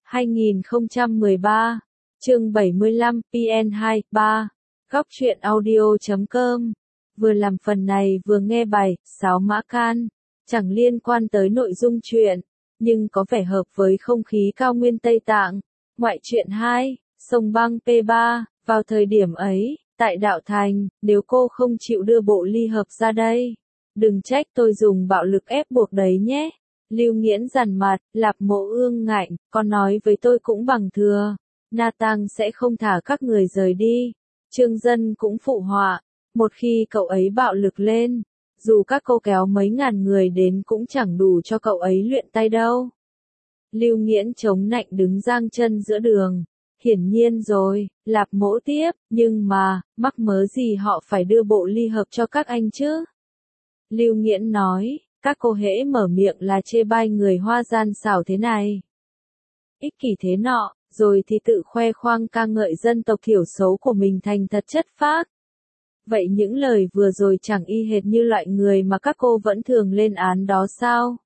2013, chương 75, PN2, 3, Góc truyện audio.com. Vừa làm phần này vừa nghe bài, Sáo Mã Can, chẳng liên quan tới nội dung truyện, nhưng có vẻ hợp với không khí cao nguyên Tây Tạng. Ngoại truyện 2, Sông Băng P3, vào thời điểm ấy, tại Đạo Thành, nếu cô không chịu đưa bộ ly hợp ra đây, đừng trách tôi dùng bạo lực ép buộc đấy nhé. Lưu Nghiễn dằn mặt, Lạp Mộ ương ngạnh, con nói với tôi cũng bằng thừa. Na Tang sẽ không thả các người rời đi. Trương Dân cũng phụ họa, một khi cậu ấy bạo lực lên, dù các cô kéo mấy ngàn người đến cũng chẳng đủ cho cậu ấy luyện tay đâu. Lưu Nghiễn chống nạnh đứng giang chân giữa đường. Hiển nhiên rồi, Lạp Mỗ tiếp, nhưng mà, mắc mớ gì họ phải đưa bộ ly hợp cho các anh chứ? Lưu Nghiễn nói, các cô hễ mở miệng là chê bai người Hoa gian xảo thế này, ích kỷ thế nọ, rồi thì tự khoe khoang ca ngợi dân tộc thiểu số của mình thành thật chất phác. Vậy những lời vừa rồi chẳng y hệt như loại người mà các cô vẫn thường lên án đó sao?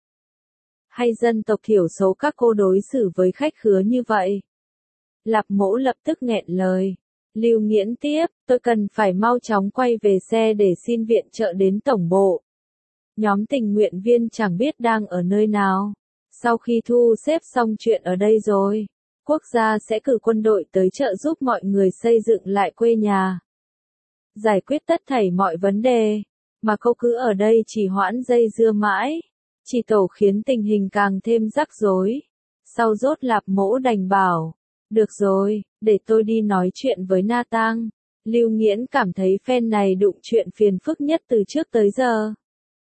Hay dân tộc thiểu số các cô đối xử với khách khứa như vậy? Lạp Mỗ lập tức nghẹn lời. Lưu Nghiễn tiếp, tôi cần phải mau chóng quay về xe để xin viện trợ đến tổng bộ. Nhóm tình nguyện viên chẳng biết đang ở nơi nào. Sau khi thu xếp xong chuyện ở đây rồi, quốc gia sẽ cử quân đội tới trợ giúp mọi người xây dựng lại quê nhà, giải quyết tất thảy mọi vấn đề, mà cô cứ ở đây chỉ hoãn dây dưa mãi, chỉ tổ khiến tình hình càng thêm rắc rối. Sau rốt Lạp Mỗ đành bảo, được rồi, để tôi đi nói chuyện với Na Tang. Lưu Nghiễn cảm thấy phen này đụng chuyện phiền phức nhất từ trước tới giờ.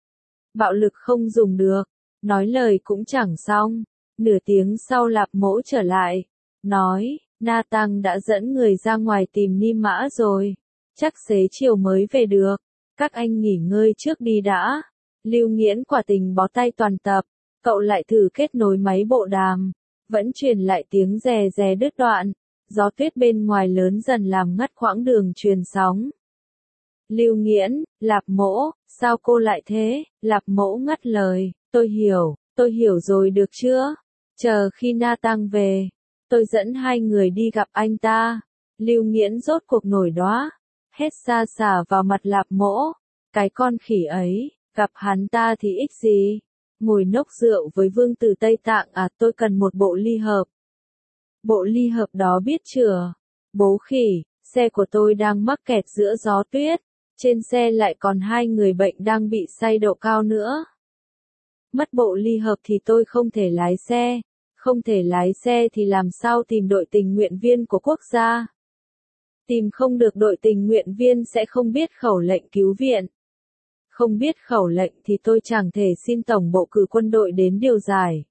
Bạo lực không dùng được, nói lời cũng chẳng xong. Nửa tiếng sau Lạp Mỗ trở lại, nói, Na Tang đã dẫn người ra ngoài tìm Ni Mã rồi, chắc xế chiều mới về được, các anh nghỉ ngơi trước đi đã. Lưu Nghiễn quả tình bó tay toàn tập, cậu lại thử kết nối máy bộ đàm, vẫn truyền lại tiếng rè rè đứt đoạn, gió tuyết bên ngoài lớn dần làm ngắt quãng đường truyền sóng. Lưu Nghiễn, Lạp Mỗ, sao cô lại thế? Lạp Mỗ ngắt lời, tôi hiểu rồi được chưa? Chờ khi Na Tang về, tôi dẫn hai người đi gặp anh ta. Lưu Nghiễn rốt cuộc nổi đoá, hét xa xả vào mặt Lạp Mỗ, cái con khỉ ấy, gặp hắn ta thì ích gì? Ngồi nốc rượu với vương tử Tây Tạng à? Tôi cần một bộ ly hợp. Bộ ly hợp đó biết chưa? Bố khỉ, xe của tôi đang mắc kẹt giữa gió tuyết, trên xe lại còn hai người bệnh đang bị say độ cao nữa. Mất bộ ly hợp thì tôi không thể lái xe, không thể lái xe thì làm sao tìm đội tình nguyện viên của quốc gia? Tìm không được đội tình nguyện viên sẽ không biết khẩu lệnh cứu viện. Không biết khẩu lệnh thì tôi chẳng thể xin tổng bộ cử quân đội đến điều giải.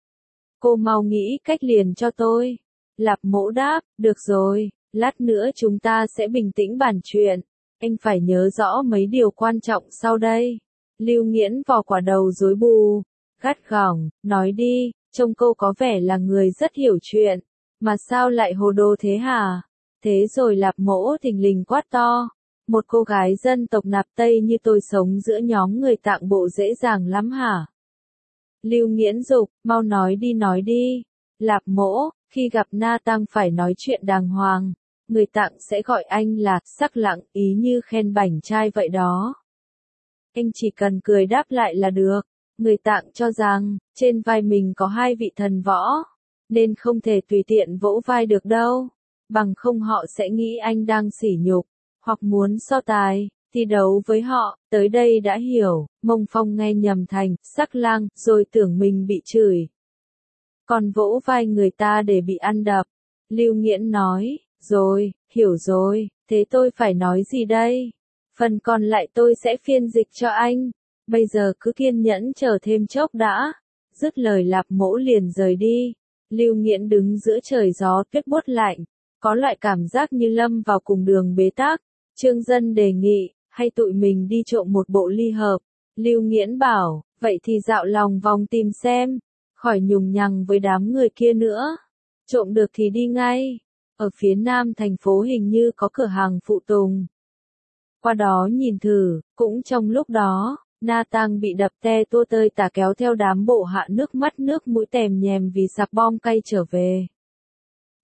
Cô mau nghĩ cách liền cho tôi. Lạp Mỗ đáp, được rồi, lát nữa chúng ta sẽ bình tĩnh bàn chuyện. Anh phải nhớ rõ mấy điều quan trọng sau đây. Lưu Nghiễn vò quả đầu rối bù, gắt gỏng, nói đi, trông cô có vẻ là người rất hiểu chuyện, mà sao lại hồ đồ thế hả? Thế rồi Lạp Mỗ thình lình quát to, một cô gái dân tộc Nạp Tây như tôi sống giữa nhóm người Tạng bộ dễ dàng lắm hả? Lưu Nghiễn dục, mau nói đi. Lạp Mỗ, khi gặp Na Tang phải nói chuyện đàng hoàng, người Tạng sẽ gọi anh là sắc lặng, ý như khen bảnh trai vậy đó. Anh chỉ cần cười đáp lại là được. Người Tạng cho rằng, trên vai mình có hai vị thần võ, nên không thể tùy tiện vỗ vai được đâu, bằng không họ sẽ nghĩ anh đang sỉ nhục, hoặc muốn so tài, thi đấu với họ. Tới đây đã hiểu, Mông Phong nghe nhầm thành, sắc lang, rồi tưởng mình bị chửi. Còn vỗ vai người ta để bị ăn đập. Lưu Nghiễn nói, rồi, hiểu rồi, thế tôi phải nói gì đây? Phần còn lại tôi sẽ phiên dịch cho anh. Bây giờ cứ kiên nhẫn chờ thêm chốc đã. Dứt lời Lạp Mỗ liền rời đi. Lưu Nghiễn đứng giữa trời gió tuyết buốt lạnh, có loại cảm giác như lâm vào cùng đường bế tắc. Trương Dân đề nghị, hay tụi mình đi trộm một bộ ly hợp. Lưu Nghiễn bảo, vậy thì dạo lòng vòng tìm xem, khỏi nhùng nhằng với đám người kia nữa. Trộm được thì đi ngay. Ở phía nam thành phố hình như có cửa hàng phụ tùng. Qua đó nhìn thử, cũng trong lúc đó, Na Tang bị đập te tua tơi tả kéo theo đám bộ hạ nước mắt nước mũi tèm nhèm vì sạc bom cay trở về.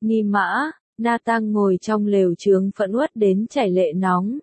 Nghi mã, Na Tăng ngồi trong lều chướng phẫn uất đến chảy lệ nóng.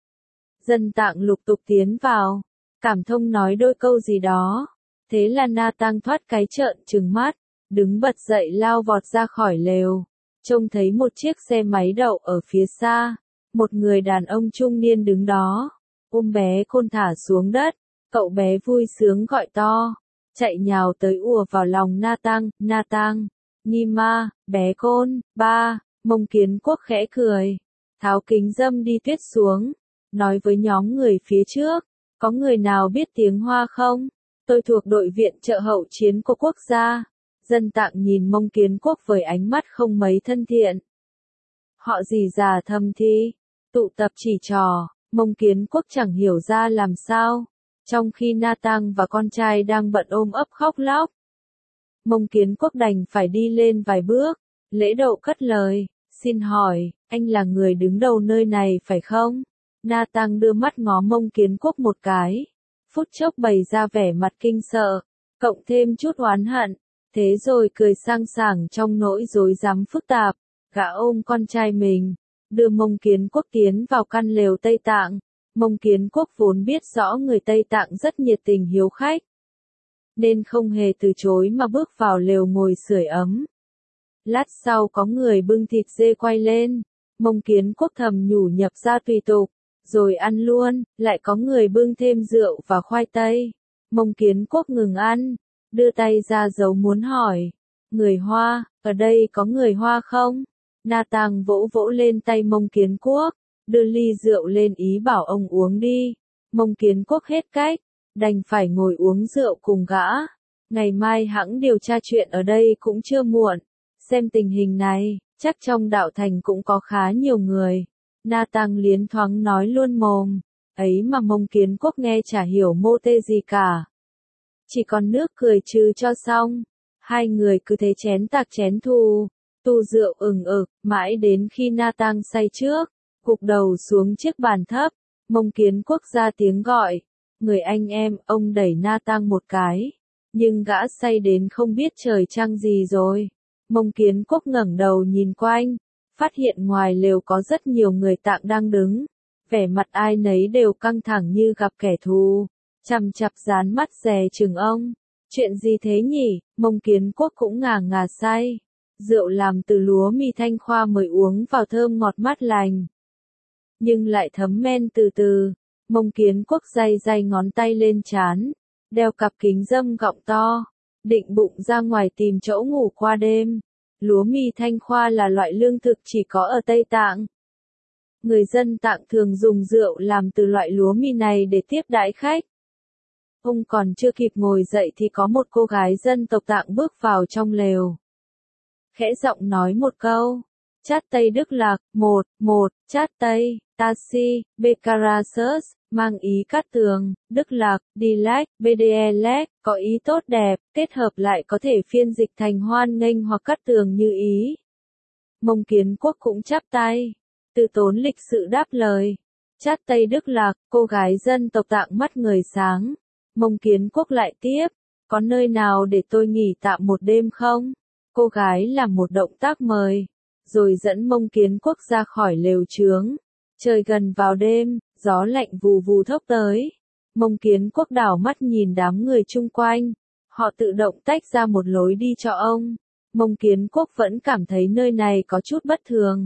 Dân Tạng lục tục tiến vào, Cảm Thông nói đôi câu gì đó. Thế là Na Tăng thoát cái trợn trừng mắt, đứng bật dậy lao vọt ra khỏi lều. Trông thấy một chiếc xe máy đậu ở phía xa, một người đàn ông trung niên đứng đó, ôm bé Khôn thả xuống đất, cậu bé vui sướng gọi to, chạy nhào tới ùa vào lòng Na Tăng, Ni ma, bé Khôn, ba. Mông Kiến Quốc khẽ cười, tháo kính râm đi tuyết xuống, nói với nhóm người phía trước, có người nào biết tiếng Hoa không? Tôi thuộc đội viện trợ hậu chiến của quốc gia. Dân Tạng nhìn Mông Kiến Quốc với ánh mắt không mấy thân thiện. Họ gì già thầm thi, tụ tập chỉ trò, Mông Kiến Quốc chẳng hiểu ra làm sao, trong khi Na Tăng và con trai đang bận ôm ấp khóc lóc. Mông Kiến Quốc đành phải đi lên vài bước, lễ độ cất lời, xin hỏi, anh là người đứng đầu nơi này phải không? Na Tăng đưa mắt ngó Mông Kiến Quốc một cái, phút chốc bày ra vẻ mặt kinh sợ, cộng thêm chút oán hận, thế rồi cười sang sảng trong nỗi rối rắm phức tạp, gã ôm con trai mình, đưa Mông Kiến Quốc tiến vào căn lều Tây Tạng. Mông Kiến Quốc vốn biết rõ người Tây Tạng rất nhiệt tình hiếu khách, nên không hề từ chối mà bước vào lều ngồi sưởi ấm. Lát sau có người bưng thịt dê quay lên, Mông Kiến Quốc thầm nhủ nhập ra tùy tục, rồi ăn luôn, lại có người bưng thêm rượu và khoai tây. Mông Kiến Quốc ngừng ăn, đưa tay ra dấu muốn hỏi, người Hoa, ở đây có người Hoa không? Na Tăng vỗ vỗ lên tay Mông Kiến Quốc, đưa ly rượu lên ý bảo ông uống đi. Mông Kiến Quốc hết cách, đành phải ngồi uống rượu cùng gã. Ngày mai hẵng điều tra chuyện ở đây cũng chưa muộn. Xem tình hình này, chắc trong đạo thành cũng có khá nhiều người. Na Tăng liến thoáng nói luôn mồm, ấy mà Mông Kiến Quốc nghe chả hiểu mô tê gì cả. Chỉ còn nước cười trừ cho xong, hai người cứ thế chén tạc chén thù, tu rượu mãi đến khi Na Tăng say trước, gục đầu xuống chiếc bàn thấp, Mông Kiến Quốc ra tiếng gọi, người anh em, ông đẩy Na Tăng một cái, nhưng gã say đến không biết trời trăng gì rồi. Mông Kiến Quốc ngẩng đầu nhìn quanh, phát hiện ngoài lều có rất nhiều người Tạng đang đứng, vẻ mặt ai nấy đều căng thẳng như gặp kẻ thù, chằm chằm dán mắt dè chừng ông. Chuyện gì thế nhỉ? Mông Kiến Quốc cũng ngà ngà say. Rượu làm từ lúa mì Thanh Khoa mới uống vào thơm ngọt mát lành, nhưng lại thấm men từ từ. Mông Kiến Quốc day day ngón tay lên trán, đeo cặp kính râm gọng to, định bụng ra ngoài tìm chỗ ngủ qua đêm. Lúa mì Thanh Khoa là loại lương thực chỉ có ở Tây Tạng. Người dân Tạng thường dùng rượu làm từ loại lúa mì này để tiếp đãi khách. Ông còn chưa kịp ngồi dậy thì có một cô gái dân tộc Tạng bước vào trong lều. Khẽ giọng nói một câu, chát Tây Đức Lạc, chát Tây, Tasi, Bekarasus, mang ý cát tường, Đức Lạc, Dilek, Bdelek, có ý tốt đẹp, kết hợp lại có thể phiên dịch thành hoan nghênh hoặc cát tường như ý. Mông Kiến Quốc cũng chắp tay, từ tốn lịch sự đáp lời, chát Tây Đức Lạc, cô gái dân tộc Tạng mắt người sáng. Mông Kiến Quốc lại tiếp, có nơi nào để tôi nghỉ tạm một đêm không? Cô gái làm một động tác mời, rồi dẫn Mông Kiến Quốc ra khỏi lều chướng. Trời gần vào đêm, gió lạnh vù vù thốc tới. Mông Kiến Quốc đảo mắt nhìn đám người chung quanh, họ tự động tách ra một lối đi cho ông. Mông Kiến Quốc vẫn cảm thấy nơi này có chút bất thường.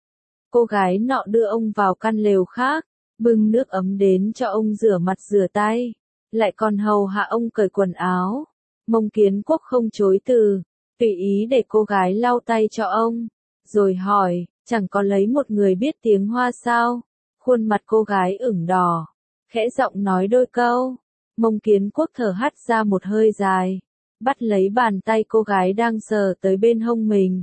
Cô gái nọ đưa ông vào căn lều khác, bưng nước ấm đến cho ông rửa mặt rửa tay, lại còn hầu hạ ông cởi quần áo. Mông Kiến Quốc không chối từ, tùy ý để cô gái lau tay cho ông, rồi hỏi, chẳng có lấy một người biết tiếng Hoa sao? Khuôn mặt cô gái ửng đỏ, khẽ giọng nói đôi câu. Mông Kiến Quốc thở hắt ra một hơi dài, bắt lấy bàn tay cô gái đang sờ tới bên hông mình.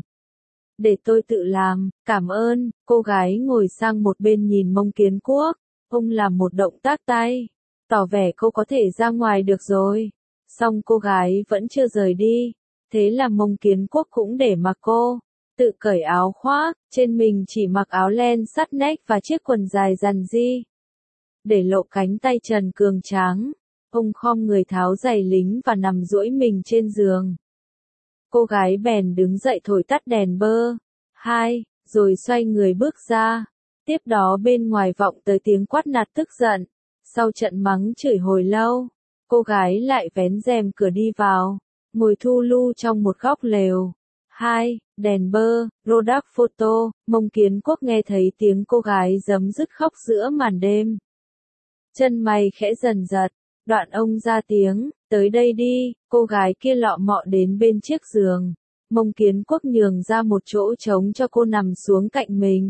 Để tôi tự làm, cảm ơn. Cô gái ngồi sang một bên nhìn Mông Kiến Quốc, ông làm một động tác tay, tỏ vẻ cô có thể ra ngoài được rồi. Song cô gái vẫn chưa rời đi, thế là Mông Kiến Quốc cũng để mặc cô, tự cởi áo khoác, trên mình chỉ mặc áo len sắt nách và chiếc quần dài rằn ri, để lộ cánh tay trần cường tráng. Ông khom người tháo giày lính và nằm duỗi mình trên giường. Cô gái bèn đứng dậy thổi tắt đèn bơ, 2, rồi xoay người bước ra. Tiếp đó bên ngoài vọng tới tiếng quát nạt tức giận. Sau trận mắng chửi hồi lâu, cô gái lại vén rèm cửa đi vào, ngồi thu lu trong một góc lều. 2. Đèn bơ, Rodak photo, Mông Kiến Quốc nghe thấy tiếng cô gái giấm dứt khóc giữa màn đêm. Chân mày khẽ dần giật, đoạn ông ra tiếng, tới đây đi, cô gái kia lọ mọ đến bên chiếc giường. Mông Kiến Quốc nhường ra một chỗ trống cho cô nằm xuống cạnh mình.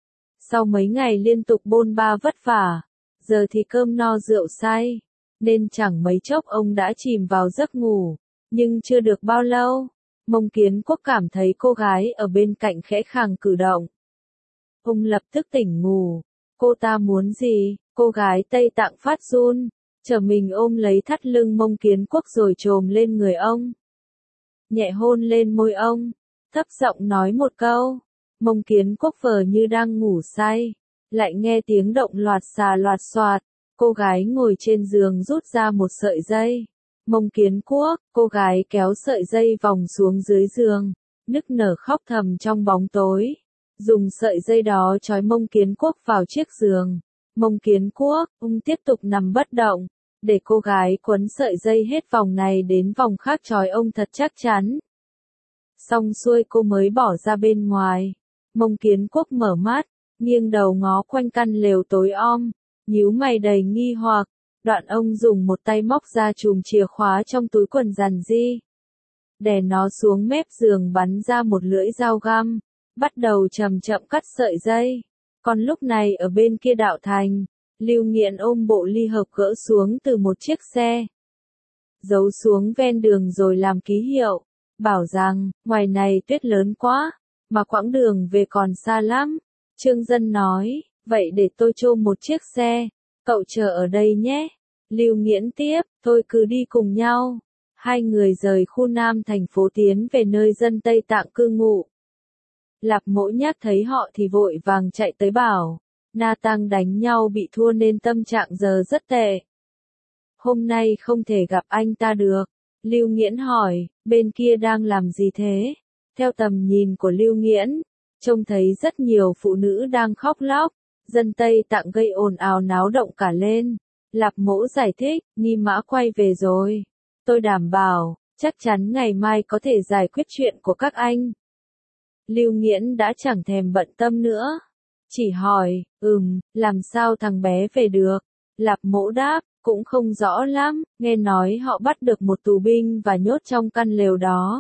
Sau mấy ngày liên tục bôn ba vất vả, giờ thì cơm no rượu say, nên chẳng mấy chốc ông đã chìm vào giấc ngủ, nhưng chưa được bao lâu, Mông Kiến Quốc cảm thấy cô gái ở bên cạnh khẽ khàng cử động. Ông lập tức tỉnh ngủ, cô ta muốn gì? Cô gái Tây Tạng phát run, trở mình ôm lấy thắt lưng Mông Kiến Quốc rồi chồm lên người ông. Nhẹ hôn lên môi ông, thấp giọng nói một câu. Mông Kiến Quốc vờ như đang ngủ say, lại nghe tiếng động loạt xà loạt xoạt. Cô gái ngồi trên giường rút ra một sợi dây. Mông Kiến Quốc, cô gái kéo sợi dây vòng xuống dưới giường, nức nở khóc thầm trong bóng tối. Dùng sợi dây đó trói Mông Kiến Quốc vào chiếc giường. Mông Kiến Quốc, ông tiếp tục nằm bất động, để cô gái quấn sợi dây hết vòng này đến vòng khác trói ông thật chắc chắn. Xong xuôi cô mới bỏ ra bên ngoài. Mông Kiến Quốc mở mắt, nghiêng đầu ngó quanh căn lều tối om, nhíu mày đầy nghi hoặc, đoạn ông dùng một tay móc ra chùm chìa khóa trong túi quần rằn ri. Đè nó xuống mép giường bắn ra một lưỡi dao găm, bắt đầu chậm chậm cắt sợi dây. Còn lúc này ở bên kia đạo thành, Lưu Nghiện ôm bộ ly hợp gỡ xuống từ một chiếc xe, giấu xuống ven đường rồi làm ký hiệu, bảo rằng, ngoài này tuyết lớn quá, mà quãng đường về còn xa lắm. Trương Dân nói, vậy để tôi trô một chiếc xe, cậu chờ ở đây nhé. Lưu Nghiễn tiếp, tôi cứ đi cùng nhau. Hai người rời khu Nam thành phố tiến về nơi dân Tây Tạng cư ngụ. Lạp Mỗ Nhác thấy họ thì vội vàng chạy tới bảo, Na Tăng đánh nhau bị thua nên tâm trạng giờ rất tệ. Hôm nay không thể gặp anh ta được. Lưu Nghiễn hỏi, bên kia đang làm gì thế? Theo tầm nhìn của Lưu Nghiễn, trông thấy rất nhiều phụ nữ đang khóc lóc, dân Tây Tạng gây ồn ào náo động cả lên. Lạp Mỗ giải thích, Ni Mã quay về rồi. Tôi đảm bảo, chắc chắn ngày mai có thể giải quyết chuyện của các anh. Lưu Nghiễn đã chẳng thèm bận tâm nữa. Chỉ hỏi, làm sao thằng bé về được? Lạp Mỗ đáp, cũng không rõ lắm, nghe nói họ bắt được một tù binh và nhốt trong căn lều đó.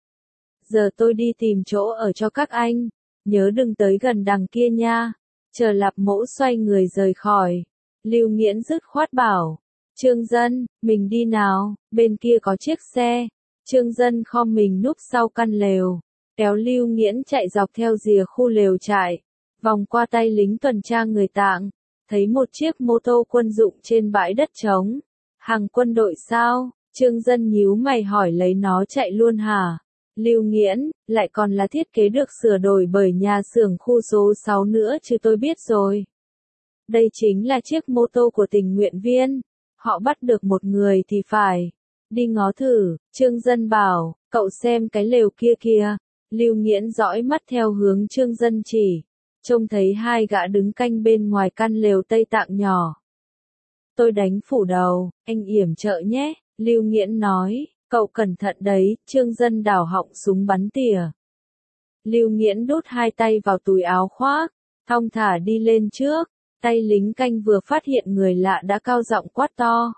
Giờ tôi đi tìm chỗ ở cho các anh, nhớ đừng tới gần đằng kia nha. Chờ Lạp Mỗ xoay người rời khỏi, Lưu Nghiễn dứt khoát bảo, Trương Dân, mình đi nào, bên kia có chiếc xe. Trương Dân khom mình núp sau căn lều, kéo Lưu Nghiễn chạy dọc theo rìa khu lều trại, vòng qua tay lính tuần tra người Tạng, thấy một chiếc mô tô quân dụng trên bãi đất trống. Hàng quân đội sao? Trương Dân nhíu mày hỏi lấy nó chạy luôn hả? Lưu Nghiễn, lại còn là thiết kế được sửa đổi bởi nhà xưởng khu số 6 nữa chứ tôi biết rồi. Đây chính là chiếc mô tô của tình nguyện viên. Họ bắt được một người thì phải. Đi ngó thử, Trương Dân bảo, cậu xem cái lều kia kìa. Lưu Nghiễn dõi mắt theo hướng Trương Dân chỉ, trông thấy hai gã đứng canh bên ngoài căn lều Tây Tạng nhỏ. Tôi đánh phủ đầu, anh yểm trợ nhé, Lưu Nghiễn nói, cậu cẩn thận đấy. Trương Dân đảo họng súng bắn tỉa. Lưu Nghiễn đút hai tay vào túi áo khoác, thong thả đi lên trước. Tay lính canh vừa phát hiện người lạ đã cao giọng quát to,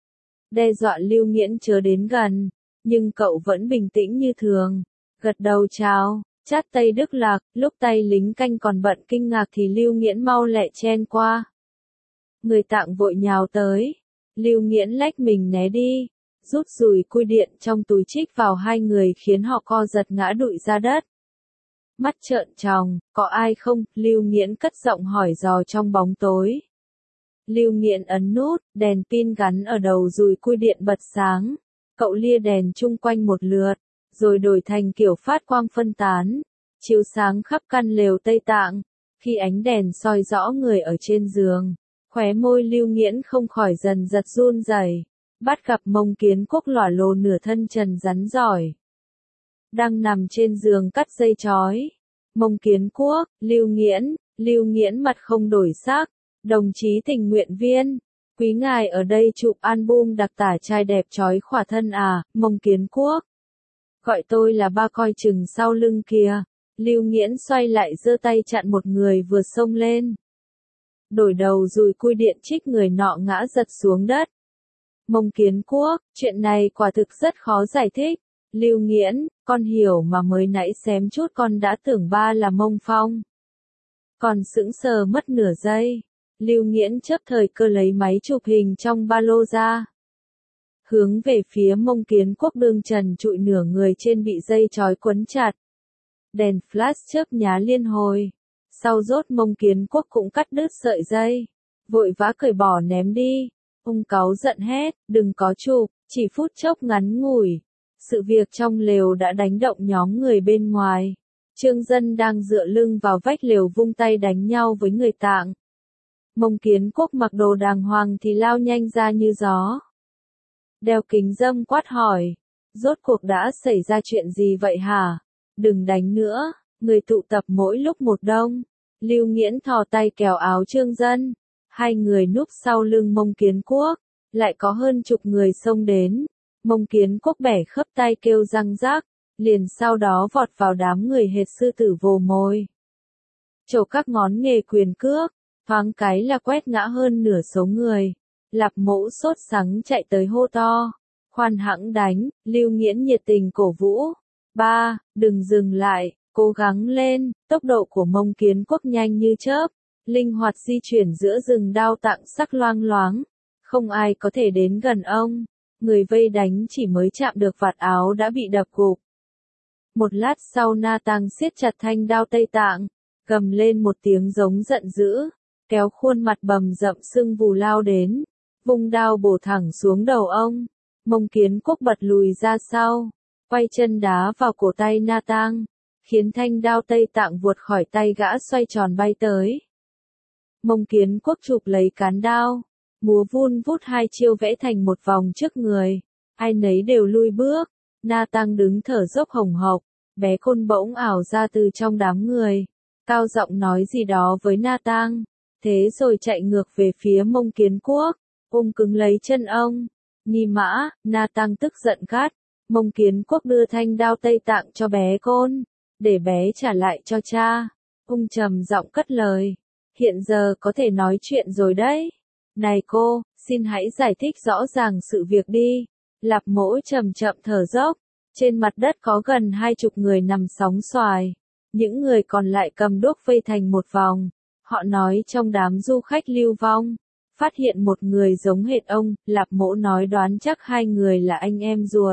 đe dọa Lưu Nghiễn chớ đến gần, nhưng cậu vẫn bình tĩnh như thường, gật đầu chào, chát tay Đức Lạc. Lúc tay lính canh còn bận kinh ngạc thì Lưu Nghiễn mau lẹ chen qua. Người Tạng vội nhào tới, Lưu Nghiễn lách mình né đi, rút dùi cui điện trong túi trích vào hai người khiến họ co giật ngã đụi ra đất. Mắt trợn tròng, có ai không? Lưu Nghiễn cất giọng hỏi dò trong bóng tối. Lưu Nghiễn ấn nút, đèn pin gắn ở đầu dùi cui điện bật sáng. Cậu lia đèn chung quanh một lượt, rồi đổi thành kiểu phát quang phân tán, chiếu sáng khắp căn lều Tây Tạng. Khi ánh đèn soi rõ người ở trên giường, khóe môi Lưu Nghiễn không khỏi dần giật run rẩy. Bắt gặp Mông Kiến Quốc lỏa lồ nửa thân trần rắn giỏi, đang nằm trên giường cắt dây chói. Mông Kiến Quốc, Lưu Nghiễn mặt không đổi sắc, đồng chí tình nguyện viên, quý ngài ở đây chụp album đặc tả trai đẹp chói khỏa thân à, Mông Kiến Quốc. Gọi tôi là ba coi chừng sau lưng kìa, Lưu Nghiễn xoay lại giơ tay chặn một người vừa xông lên. Đổi đầu dùi cui điện trích người nọ ngã giật xuống đất. Mông Kiến Quốc, chuyện này quả thực rất khó giải thích. Lưu Nghiễn, con hiểu mà mới nãy xém chút con đã tưởng ba là Mông Phong. Còn sững sờ mất nửa giây. Lưu Nghiễn chớp thời cơ lấy máy chụp hình trong ba lô ra. Hướng về phía Mông Kiến Quốc đương trần trụi nửa người trên bị dây trói quấn chặt. Đèn flash chớp nhá liên hồi. Sau rốt Mông Kiến Quốc cũng cắt đứt sợi dây. Vội vã cởi bỏ ném đi. Ông cáu giận hét, đừng có chụp, chỉ phút chốc ngắn ngủi. Sự việc trong lều đã đánh động nhóm người bên ngoài. Trương Dân đang dựa lưng vào vách lều vung tay đánh nhau với người Tạng. Mông Kiến Quốc mặc đồ đàng hoàng thì lao nhanh ra như gió. Đeo kính râm quát hỏi. Rốt cuộc đã xảy ra chuyện gì vậy hả? Đừng đánh nữa, người tụ tập mỗi lúc một đông. Lưu Nghiễn thò tay kéo áo Trương Dân. Hai người núp sau lưng Mông Kiến Quốc. Lại có hơn chục người xông đến. Mông Kiến Quốc bẻ khớp tay kêu răng rác. Liền sau đó vọt vào đám người hệt sư tử vồ mồi. Trổ các ngón nghề quyền cước. Thoáng cái là quét ngã hơn nửa số người. Lạp Mẫu sốt sắng chạy tới hô to. Khoan hãng đánh, Lưu Nghiễn nhiệt tình cổ vũ. Ba, đừng dừng lại, cố gắng lên, tốc độ của Mông Kiến Quốc nhanh như chớp. Linh hoạt di chuyển giữa rừng đao tạng sắc loang loáng. Không ai có thể đến gần ông. Người vây đánh chỉ mới chạm được vạt áo đã bị đập gục. Một lát sau Na Tăng siết chặt thanh đao Tây Tạng. Gầm lên một tiếng giống giận dữ. Kéo khuôn mặt bầm rậm sưng vù lao đến. Vung đao bổ thẳng xuống đầu ông. Mông Kiến Quốc bật lùi ra sau. Quay chân đá vào cổ tay Na Tăng. Khiến thanh đao Tây Tạng vụt khỏi tay gã xoay tròn bay tới. Mông Kiến Quốc chụp lấy cán đao. Múa vun vút hai chiêu vẽ thành một vòng trước người. Ai nấy đều lui bước. Na Tăng đứng thở dốc hồng hộc. Bé Khôn bỗng ảo ra từ trong đám người. Cao giọng nói gì đó với Na Tăng. Thế rồi chạy ngược về phía Mông Kiến Quốc. Ôm cứng lấy chân ông. Ni mã, Na Tăng tức giận gắt. Mông Kiến Quốc đưa thanh đao Tây Tạng cho bé Khôn. Để bé trả lại cho cha. Ông trầm giọng cất lời. Hiện giờ có thể nói chuyện rồi đấy. Này cô, xin hãy giải thích rõ ràng sự việc đi. Lạp Mẫu chậm chậm thở dốc. Trên mặt đất có gần 20 người nằm sóng xoài. Những người còn lại cầm đuốc vây thành một vòng. Họ nói trong đám du khách lưu vong. Phát hiện một người giống hệt ông. Lạp Mẫu nói đoán chắc hai người là anh em ruột.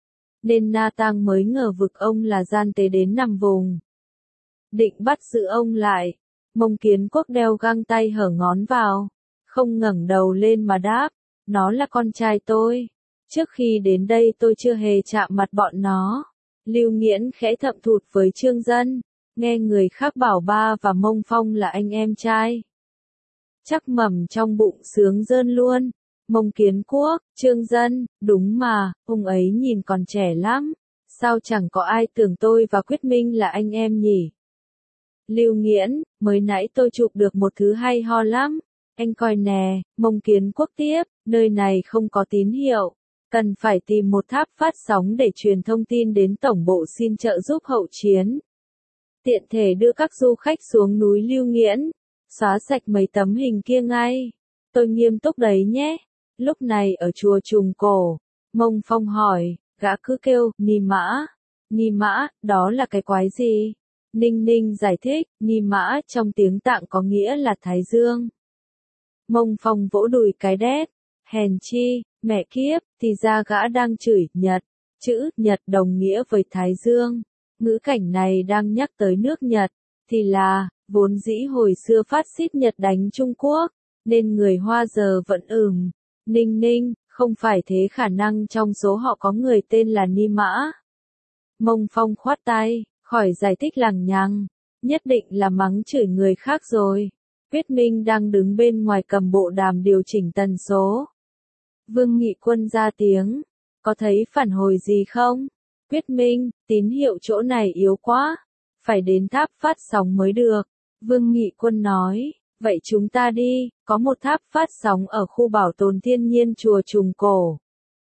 Nên Na Tăng mới ngờ vực ông là gian tế đến nằm vùng. Định bắt giữ ông lại. Mông Kiến Quốc đeo găng tay hở ngón vào. Không ngẩng đầu lên mà đáp. Nó là con trai tôi. Trước khi đến đây tôi chưa hề chạm mặt bọn nó. Lưu Nghiễn khẽ thậm thụt với Trương Dân. Nghe người khác bảo ba và Mông Phong là anh em trai. Chắc mầm trong bụng sướng rơn luôn. Mông Kiến Quốc, Trương Dân, đúng mà, ông ấy nhìn còn trẻ lắm. Sao chẳng có ai tưởng tôi và Quyết Minh là anh em nhỉ? Lưu Nghiễn, mới nãy tôi chụp được một thứ hay ho lắm. Anh coi nè, Mông Kiến Quốc tiếp, nơi này không có tín hiệu. Cần phải tìm một tháp phát sóng để truyền thông tin đến tổng bộ xin trợ giúp hậu chiến. Tiện thể đưa các du khách xuống núi Lưu Nghiễn. Xóa sạch mấy tấm hình kia ngay. Tôi nghiêm túc đấy nhé. Lúc này ở chùa Trùng Cổ. Mông Phong hỏi, gã cứ kêu, Ni mã. Ni mã, đó là cái quái gì? Ninh Ninh giải thích, Ni mã trong tiếng Tạng có nghĩa là Thái Dương. Mông Phong vỗ đùi cái đét. Hèn chi, mẹ kiếp, thì ra gã đang chửi Nhật. Chữ Nhật đồng nghĩa với Thái Dương. Ngữ cảnh này đang nhắc tới nước Nhật. Thì là, vốn dĩ hồi xưa phát xít Nhật đánh Trung Quốc. Nên người Hoa giờ vẫn Ninh Ninh, không phải thế khả năng trong số họ có người tên là Ni mã. Mông Phong khoát tay, khỏi giải thích lằng nhằng. Nhất định là mắng chửi người khác rồi. Quyết Minh đang đứng bên ngoài cầm bộ đàm điều chỉnh tần số. Vương Nghị Quân ra tiếng. Có thấy phản hồi gì không? Quyết Minh, tín hiệu chỗ này yếu quá. phải đến tháp phát sóng mới được. Vương Nghị Quân nói, vậy chúng ta đi, có một tháp phát sóng ở khu bảo tồn thiên nhiên chùa Trùng Cổ.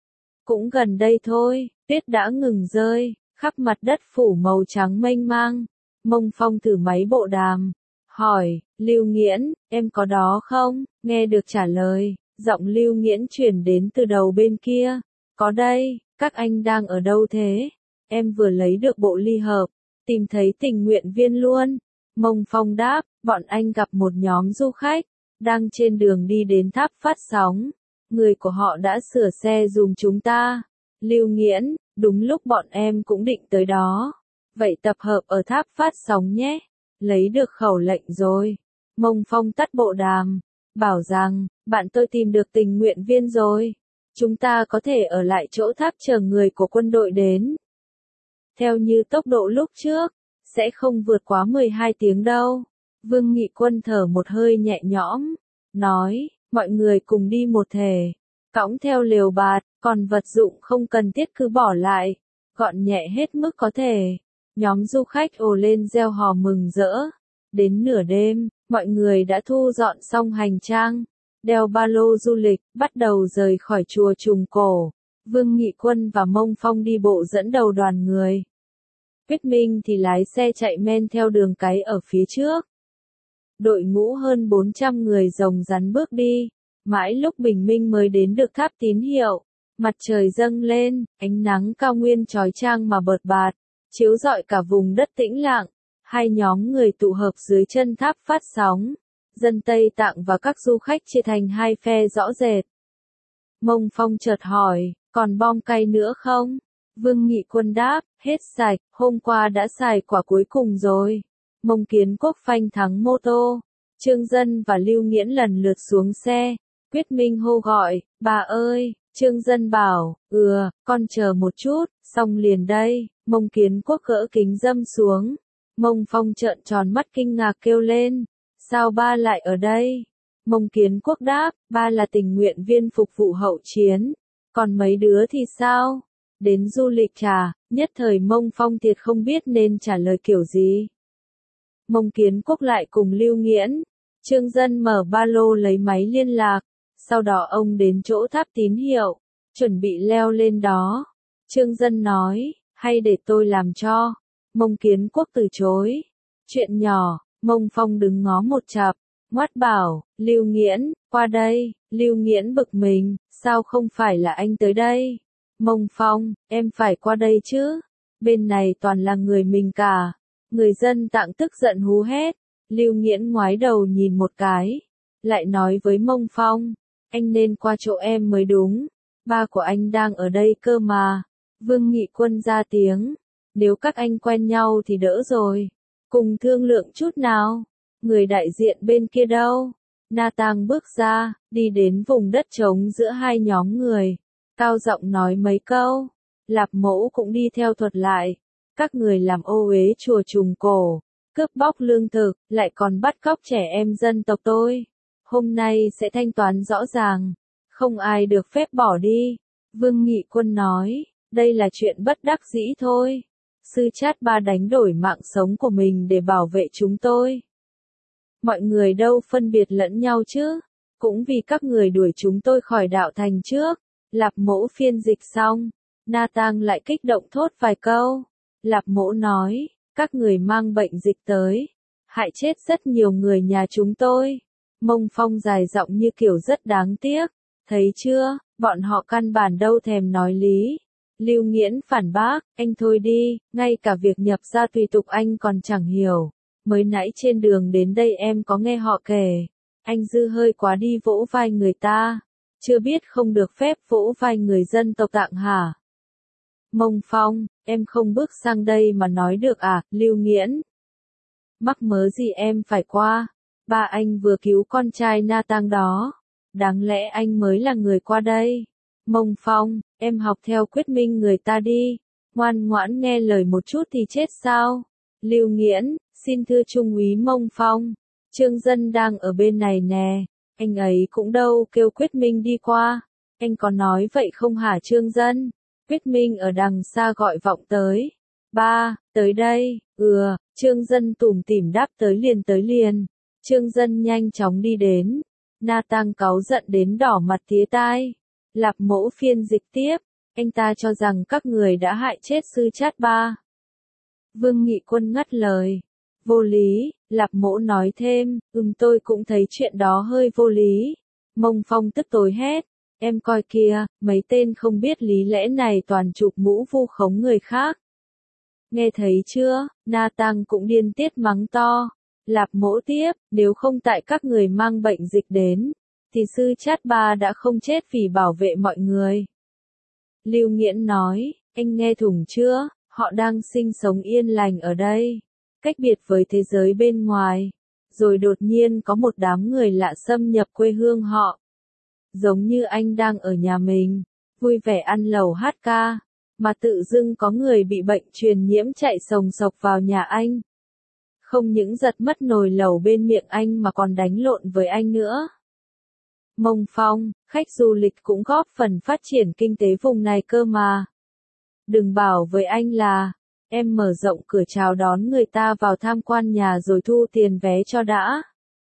Cũng gần đây thôi, tuyết đã ngừng rơi, khắp mặt đất phủ màu trắng mênh mang. Mông Phong thử máy bộ đàm, hỏi, Lưu Nghiễn, em có đó không? Nghe được trả lời, giọng Lưu Nghiễn chuyển đến từ đầu bên kia. Có đây, các anh đang ở đâu thế? Em vừa lấy được bộ ly hợp, tìm thấy tình nguyện viên luôn. Mông Phong đáp, bọn anh gặp một nhóm du khách, đang trên đường đi đến tháp phát sóng. Người của họ đã sửa xe dùm chúng ta. Lưu Nghiễn, đúng lúc bọn em cũng định tới đó. Vậy tập hợp ở tháp phát sóng nhé. Lấy được khẩu lệnh rồi. Mông Phong tắt bộ đàm, bảo rằng, bạn tôi tìm được tình nguyện viên rồi. Chúng ta có thể ở lại chỗ tháp chờ người của quân đội đến. Theo như tốc độ lúc trước, sẽ không vượt quá 12 tiếng đâu. Vương Nghị Quân thở một hơi nhẹ nhõm, nói, mọi người cùng đi một thể, cõng theo lều bạt, còn vật dụng không cần thiết cứ bỏ lại, gọn nhẹ hết mức có thể. Nhóm du khách ồ lên reo hò mừng rỡ. Đến nửa đêm, mọi người đã thu dọn xong hành trang, đeo ba lô du lịch, bắt đầu rời khỏi chùa Trùng Cổ. Vương Nghị Quân và Mông Phong đi bộ dẫn đầu đoàn người. Quyết Minh thì lái xe chạy men theo đường cái ở phía trước. Đội ngũ hơn 400 người rồng rắn bước đi, mãi lúc bình minh mới đến được tháp tín hiệu. Mặt trời dâng lên, ánh nắng cao nguyên chói chang mà bợt bạt, chiếu rọi cả vùng đất tĩnh lặng. Hai nhóm người tụ hợp dưới chân tháp phát sóng. Dân Tây Tạng và các du khách chia thành hai phe rõ rệt. Mông Phong chợt hỏi, còn bom cay nữa không? Vương Nghị Quân đáp, hết sạch, hôm qua đã xài quả cuối cùng rồi. Mông Kiến Quốc phanh thắng mô tô. Trương Dân và Lưu Nghiễn lần lượt xuống xe. Quyết Minh hô gọi, bà ơi, Trương Dân bảo, con chờ một chút, xong liền đây. Mông Kiến Quốc gỡ kính râm xuống. Mông Phong trợn tròn mắt kinh ngạc kêu lên, sao ba lại ở đây? Mông Kiến Quốc đáp, ba là tình nguyện viên phục vụ hậu chiến, còn mấy đứa thì sao? Đến du lịch à? Nhất thời Mông Phong thiệt không biết nên trả lời kiểu gì. Mông Kiến Quốc lại cùng Lưu Nghiễn. Trương Dân mở ba lô lấy máy liên lạc, sau đó ông đến chỗ tháp tín hiệu, chuẩn bị leo lên đó. Trương Dân nói, hay để tôi làm cho. Mông Kiến Quốc từ chối. Chuyện nhỏ. Mông Phong đứng ngó một chặp, ngoắt bảo, Lưu Nghiễn, qua đây. Lưu Nghiễn bực mình, sao không phải là anh tới đây? Mông Phong, em phải qua đây chứ. Bên này toàn là người mình cả. Người dân Tạng tức giận hú hét. Lưu Nghiễn ngoái đầu nhìn một cái, lại nói với Mông Phong, anh nên qua chỗ em mới đúng. Ba của anh đang ở đây cơ mà. Vương Nghị Quân ra tiếng. Nếu các anh quen nhau thì đỡ rồi. Cùng thương lượng chút nào. Người đại diện bên kia đâu? Na Tang bước ra, đi đến vùng đất trống giữa hai nhóm người. Cao giọng nói mấy câu. Lạp Mẫu cũng đi theo thuật lại. Các người làm ô uế chùa Trùng Cổ, cướp bóc lương thực, lại còn bắt cóc trẻ em dân tộc tôi. Hôm nay sẽ thanh toán rõ ràng. Không ai được phép bỏ đi. Vương Nghị Quân nói, đây là chuyện bất đắc dĩ thôi. Sư Chát Ba đánh đổi mạng sống của mình để bảo vệ chúng tôi. Mọi người đâu phân biệt lẫn nhau chứ. Cũng vì các người đuổi chúng tôi khỏi đạo thành trước. Lạp Mẫu phiên dịch xong. Na Tang lại kích động thốt vài câu. Lạp Mẫu nói, các người mang bệnh dịch tới. Hại chết rất nhiều người nhà chúng tôi. Mông Phong dài giọng như kiểu rất đáng tiếc. Thấy chưa, bọn họ căn bản đâu thèm nói lý. Lưu Nghiễn phản bác, anh thôi đi, ngay cả việc nhập gia tùy tục anh còn chẳng hiểu. Mới nãy trên đường đến đây em có nghe họ kể. Anh dư hơi quá đi vỗ vai người ta. Chưa biết không được phép vỗ vai người dân tộc Tạng hả? Mông Phong, em không bước sang đây mà nói được à, Lưu Nghiễn? Mắc mớ gì em phải qua? Ba anh vừa cứu con trai Na Tang đó. Đáng lẽ anh mới là người qua đây. Mông Phong, em học theo Quyết Minh người ta đi. Ngoan ngoãn nghe lời một chút thì chết sao? Lưu Nghiễn, xin thưa Trung úy Mông Phong. Trương Dân đang ở bên này nè. Anh ấy cũng đâu kêu Quyết Minh đi qua. Anh có nói vậy không hả Trương Dân? Quyết Minh ở đằng xa gọi vọng tới. Ba, tới đây. Trương Dân tủm tỉm đáp tới liền. Trương Dân nhanh chóng đi đến. Na Tăng cáu giận đến đỏ mặt tía tai. Lạp Mỗ phiên dịch tiếp. Anh ta cho rằng các người đã hại chết sư Chát Ba. Vương Nghị Quân ngắt lời. Vô lý, Lạp Mỗ nói thêm, tôi cũng thấy chuyện đó hơi vô lý. Mông Phong tức tối hét. Em coi kìa, mấy tên không biết lý lẽ này toàn chụp mũ vu khống người khác. Nghe thấy chưa, Na Tăng cũng điên tiết mắng to. Lạp Mỗ tiếp, nếu không tại các người mang bệnh dịch đến, thì sư Chát Ba đã không chết vì bảo vệ mọi người. Lưu Nghiễn nói, anh nghe thủng chưa, họ đang sinh sống yên lành ở đây, cách biệt với thế giới bên ngoài. Rồi đột nhiên có một đám người lạ xâm nhập quê hương họ. Giống như anh đang ở nhà mình, vui vẻ ăn lẩu hát ca, mà tự dưng có người bị bệnh truyền nhiễm chạy sồng sộc vào nhà anh. Không những giật mất nồi lẩu bên miệng anh mà còn đánh lộn với anh nữa. Mông Phong, khách du lịch cũng góp phần phát triển kinh tế vùng này cơ mà. Đừng bảo với anh là, em mở rộng cửa chào đón người ta vào tham quan nhà rồi thu tiền vé cho đã.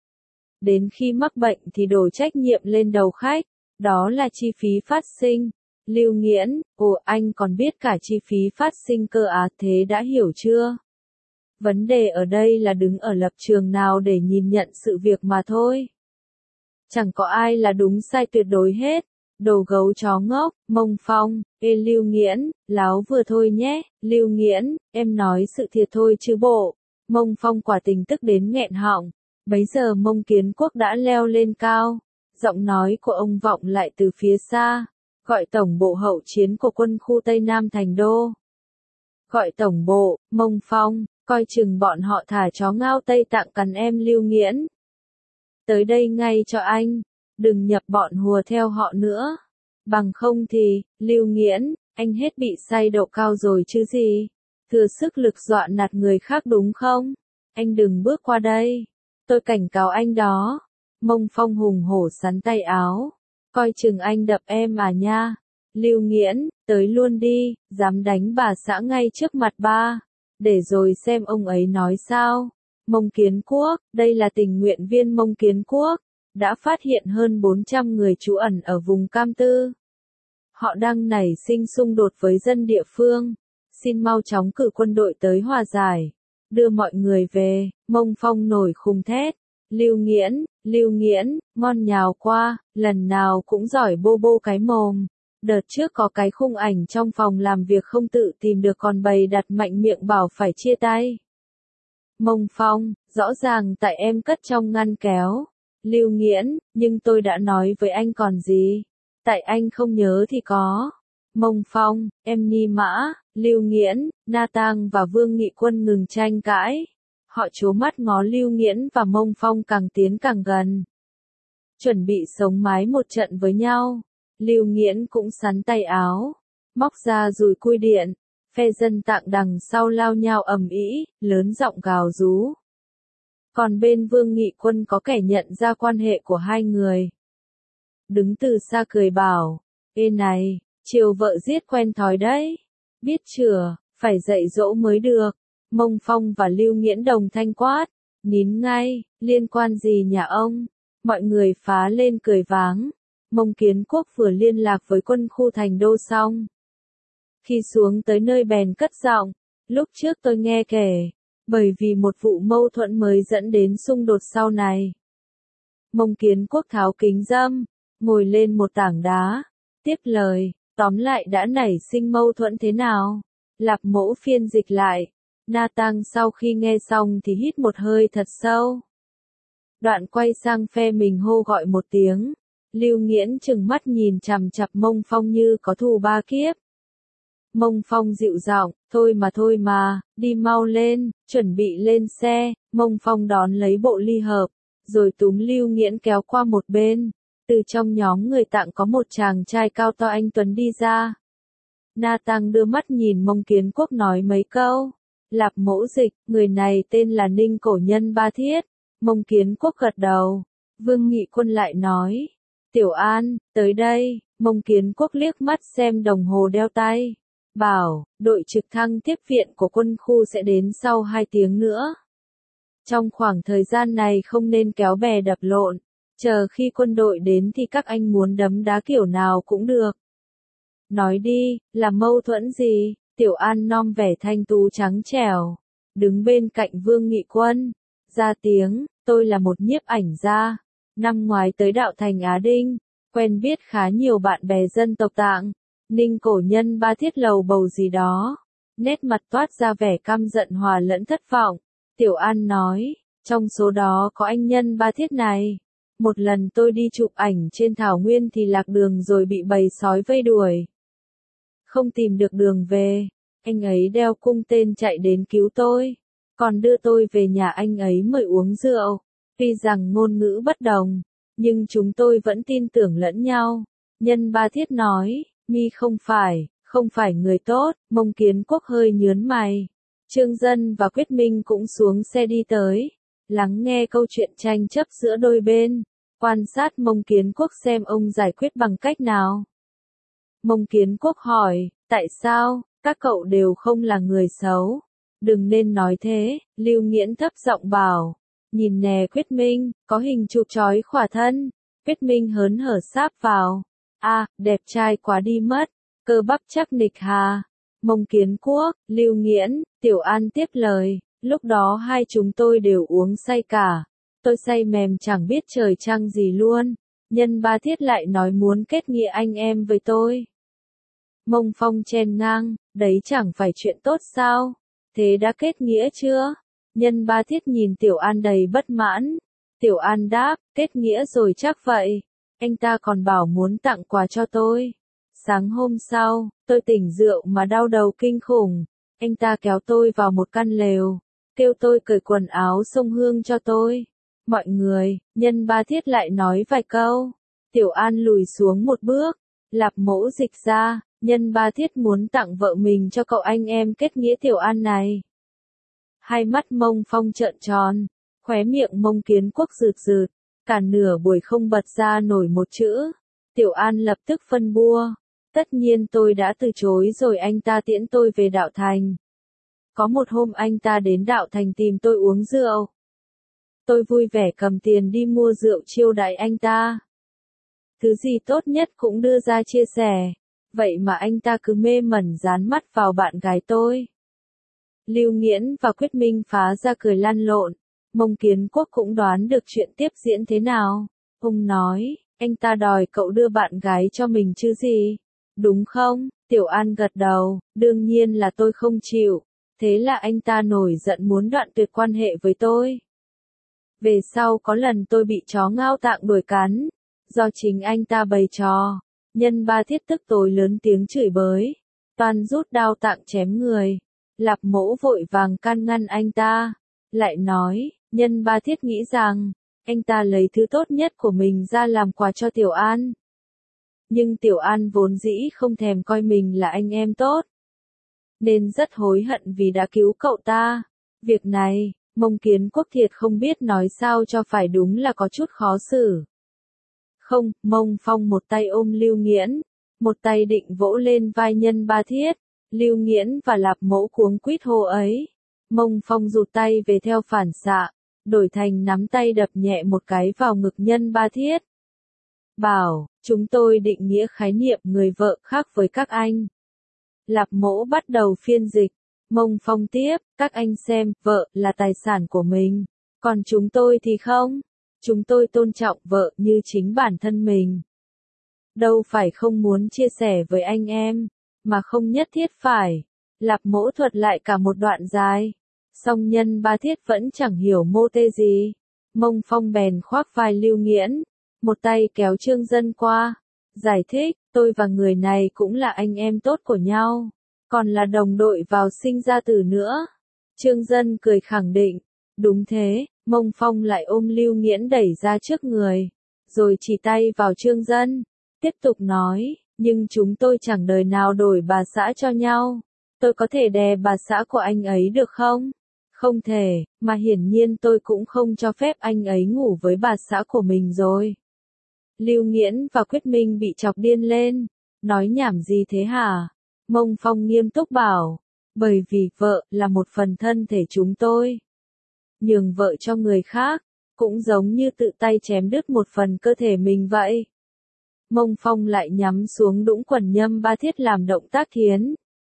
Đến khi mắc bệnh thì đổ trách nhiệm lên đầu khách, đó là chi phí phát sinh. Lưu Nghiễn, anh còn biết cả chi phí phát sinh cơ á, thế đã hiểu chưa? Vấn đề ở đây là đứng ở lập trường nào để nhìn nhận sự việc mà thôi. Chẳng có ai là đúng sai tuyệt đối hết. Đồ gấu chó ngốc, Mông Phong, Lưu Nghiễn, láo vừa thôi nhé, Lưu Nghiễn, em nói sự thiệt thôi chứ bộ. Mông Phong quả tình tức đến nghẹn họng. Bấy giờ Mông Kiến Quốc đã leo lên cao. Giọng nói của ông vọng lại từ phía xa. Gọi tổng bộ hậu chiến của quân khu Tây Nam thành đô. Gọi tổng bộ, Mông Phong, coi chừng bọn họ thả chó ngao Tây Tạng cắn em Lưu Nghiễn. Tới đây ngay cho anh, đừng nhập bọn hùa theo họ nữa. Bằng không thì, Lưu Nghiễn, anh hết bị say độ cao rồi chứ gì. Thừa sức lực dọa nạt người khác đúng không? Anh đừng bước qua đây. Tôi cảnh cáo anh đó. Mông Phong hùng hổ sắn tay áo. Coi chừng anh đập em à nha. Lưu Nghiễn, tới luôn đi, dám đánh bà xã ngay trước mặt ba. Để rồi xem ông ấy nói sao. Mông Kiến Quốc, đây là tình nguyện viên Mông Kiến Quốc, đã phát hiện hơn 400 người trú ẩn ở vùng Cam Tư. Họ đang nảy sinh xung đột với dân địa phương. Xin mau chóng cử quân đội tới hòa giải. Đưa mọi người về, Mông Phong nổi khùng thét. Lưu Nghiễn, ngon nhào qua, lần nào cũng giỏi bô bô cái mồm. Đợt trước có cái khung ảnh trong phòng làm việc không tự tìm được còn bày đặt mạnh miệng bảo phải chia tay. Mông Phong, rõ ràng tại em cất trong ngăn kéo. Lưu Nghiễn, nhưng tôi đã nói với anh còn gì. Tại anh không nhớ thì có. Mông Phong, em ni mã, Lưu Nghiễn, Na Tang và Vương Nghị Quân ngừng tranh cãi. Họ trố mắt ngó Lưu Nghiễn và Mông Phong càng tiến càng gần. Chuẩn bị sống mái một trận với nhau. Lưu Nghiễn cũng sắn tay áo, móc ra dùi cui điện. Phe dân Tạng đằng sau lao nhau ầm ĩ, lớn giọng gào rú. Còn bên Vương Nghị Quân có kẻ nhận ra quan hệ của hai người. Đứng từ xa cười bảo, ê này, chiều vợ giết quen thói đấy. Biết chưa, phải dạy dỗ mới được. Mông Phong và Lưu Nghiễn đồng thanh quát, nín ngay, liên quan gì nhà ông. Mọi người phá lên cười váng. Mông Kiến Quốc vừa liên lạc với quân khu thành đô xong. Khi xuống tới nơi bèn cất giọng, lúc trước tôi nghe kể, bởi vì một vụ mâu thuẫn mới dẫn đến xung đột sau này. Mông Kiến Quốc tháo kính râm, ngồi lên một tảng đá, tiếp lời, tóm lại đã nảy sinh mâu thuẫn thế nào? Lạp Mỗ phiên dịch lại, Na Tăng sau khi nghe xong thì hít một hơi thật sâu. Đoạn quay sang phe mình hô gọi một tiếng. Lưu Nghiễn trừng mắt nhìn chằm chằm Mông Phong như có thù ba kiếp. Mông Phong dịu giọng, thôi mà, đi mau lên, chuẩn bị lên xe. Mông Phong đón lấy bộ ly hợp, rồi túm Lưu Nghiễn kéo qua một bên. Từ trong nhóm người Tạng có một chàng trai cao to anh tuấn đi ra. Na Tăng đưa mắt nhìn Mông Kiến Quốc nói mấy câu. Lạp Mỗ dịch, người này tên là Ninh Cổ Nhân Ba Thiết. Mông Kiến Quốc gật đầu. Vương Nghị Quân lại nói. Tiểu An, tới đây. Mông Kiến Quốc liếc mắt xem đồng hồ đeo tay. bảo, đội trực thăng tiếp viện của quân khu sẽ đến sau 2 tiếng nữa. Trong khoảng thời gian này không nên kéo bè đập lộn, chờ khi quân đội đến thì các anh muốn đấm đá kiểu nào cũng được. Nói đi, là mâu thuẫn gì? Tiểu An nom vẻ thanh tú trắng trẻo, đứng bên cạnh Vương Nghị Quân, ra tiếng, tôi là một nhiếp ảnh gia, năm ngoái tới đạo thành Á Đinh, quen biết khá nhiều bạn bè dân tộc Tạng, Ninh cổ nhân Ba Thiết lầu bầu gì đó, nét mặt toát ra vẻ căm giận hòa lẫn thất vọng. Tiểu An nói, trong số đó có anh nhân Ba Thiết này. Một lần tôi đi chụp ảnh trên thảo nguyên thì lạc đường rồi bị bầy sói vây đuổi. Không tìm được đường về, anh ấy đeo cung tên chạy đến cứu tôi, còn đưa tôi về nhà anh ấy mời uống rượu. Tuy rằng ngôn ngữ bất đồng, nhưng chúng tôi vẫn tin tưởng lẫn nhau. Nhân Ba Thiết nói, mi không phải người tốt. Mông Kiến Quốc hơi nhớn mày. Trương Dân và Quyết Minh cũng xuống xe đi tới, lắng nghe câu chuyện tranh chấp giữa đôi bên, quan sát Mông Kiến Quốc xem ông giải quyết bằng cách nào. Mông Kiến Quốc hỏi, tại sao, các cậu đều không là người xấu? Đừng nên nói thế, Lưu Nghiễn thấp giọng bảo, nhìn nè Quyết Minh, có hình chụp trói khỏa thân. Quyết Minh hớn hở sáp vào, đẹp trai quá đi mất, cơ bắp chắc nịch hà. Mông Kiến Quốc, Lưu Nghiễn, Tiểu An tiếp lời, lúc đó hai chúng tôi đều uống say cả. Tôi say mềm chẳng biết trời trăng gì luôn. Nhân Ba Thiết lại nói muốn kết nghĩa anh em với tôi. Mông Phong chen ngang, đấy chẳng phải chuyện tốt sao? Thế đã kết nghĩa chưa? Nhân Ba Thiết nhìn Tiểu An đầy bất mãn. Tiểu An đáp, kết nghĩa rồi chắc vậy. Anh ta còn bảo muốn tặng quà cho tôi. Sáng hôm sau, tôi tỉnh rượu mà đau đầu kinh khủng. Anh ta kéo tôi vào một căn lều, kêu tôi cởi quần áo xông hương cho tôi. Mọi người, Nhân Ba Thiết lại nói vài câu. Tiểu An lùi xuống một bước, Lạp Mỗ dịch ra, Nhân Ba Thiết muốn tặng vợ mình cho cậu anh em kết nghĩa Tiểu An này. Hai mắt Mông Phong trợn tròn, khóe miệng Mông Kiến Quốc rượt rượt, cả nửa buổi không bật ra nổi một chữ. Tiểu An lập tức phân bua. Tất nhiên tôi đã từ chối rồi, anh ta tiễn tôi về đạo thành. Có một hôm anh ta đến đạo thành tìm tôi uống rượu. Tôi vui vẻ cầm tiền đi mua rượu chiêu đãi anh ta. Thứ gì tốt nhất cũng đưa ra chia sẻ. Vậy mà anh ta cứ mê mẩn dán mắt vào bạn gái tôi. Lưu Nghiễn và Quyết Minh phá ra cười lăn lộn. Mông Kiến Quốc cũng đoán được chuyện tiếp diễn thế nào. Ông nói, anh ta đòi cậu đưa bạn gái cho mình chứ gì. Đúng không? Tiểu An gật đầu, đương nhiên là tôi không chịu. Thế là anh ta nổi giận muốn đoạn tuyệt quan hệ với tôi. Về sau có lần tôi bị chó ngao Tạng đuổi cắn. Do chính anh ta bày trò. Nhân Ba Thiết tức tối lớn tiếng chửi bới. Toàn rút đao Tạng chém người. Lạp Mỗ vội vàng can ngăn anh ta. Lại nói, Nhân Ba Thiết nghĩ rằng, anh ta lấy thứ tốt nhất của mình ra làm quà cho Tiểu An. Nhưng Tiểu An vốn dĩ không thèm coi mình là anh em tốt. Nên rất hối hận vì đã cứu cậu ta. Việc này, Mông Kiến Quốc thiệt không biết nói sao cho phải, đúng là có chút khó xử. Không, Mông Phong một tay ôm Lưu Nghiễn, một tay định vỗ lên vai Nhân Ba Thiết. Lưu Nghiễn và Lạp Mỗ cuống quýt hô ấy. Mông Phong rụt tay về theo phản xạ, đổi thành nắm tay đập nhẹ một cái vào ngực Nhân Ba Thiết. Bảo, chúng tôi định nghĩa khái niệm người vợ khác với các anh. Lạp Mỗ bắt đầu phiên dịch. Mông Phong tiếp, các anh xem, vợ là tài sản của mình. Còn chúng tôi thì không. Chúng tôi tôn trọng vợ như chính bản thân mình. Đâu phải không muốn chia sẻ với anh em, mà không nhất thiết phải. Lạp Mỗ thuật lại cả một đoạn dài. Song Nhân Ba Thiết vẫn chẳng hiểu mô tê gì. Mông Phong bèn khoác vai Lưu Nghiễn, một tay kéo Trương Dân qua. Giải thích, tôi và người này cũng là anh em tốt của nhau. Còn là đồng đội vào sinh ra tử nữa. Trương Dân cười khẳng định. Đúng thế, Mông Phong lại ôm Lưu Nghiễn đẩy ra trước người. Rồi chỉ tay vào Trương Dân. Tiếp tục nói, nhưng chúng tôi chẳng đời nào đổi bà xã cho nhau. Tôi có thể đè bà xã của anh ấy được không? Không thể, mà hiển nhiên tôi cũng không cho phép anh ấy ngủ với bà xã của mình rồi. Lưu Nghiễn và Quyết Minh bị chọc điên lên. Nói nhảm gì thế hả? Mông Phong nghiêm túc bảo, bởi vì vợ là một phần thân thể chúng tôi. Nhường vợ cho người khác, cũng giống như tự tay chém đứt một phần cơ thể mình vậy. Mông Phong lại nhắm xuống Đũng Quần Nhâm Ba Thiết làm động tác thiến.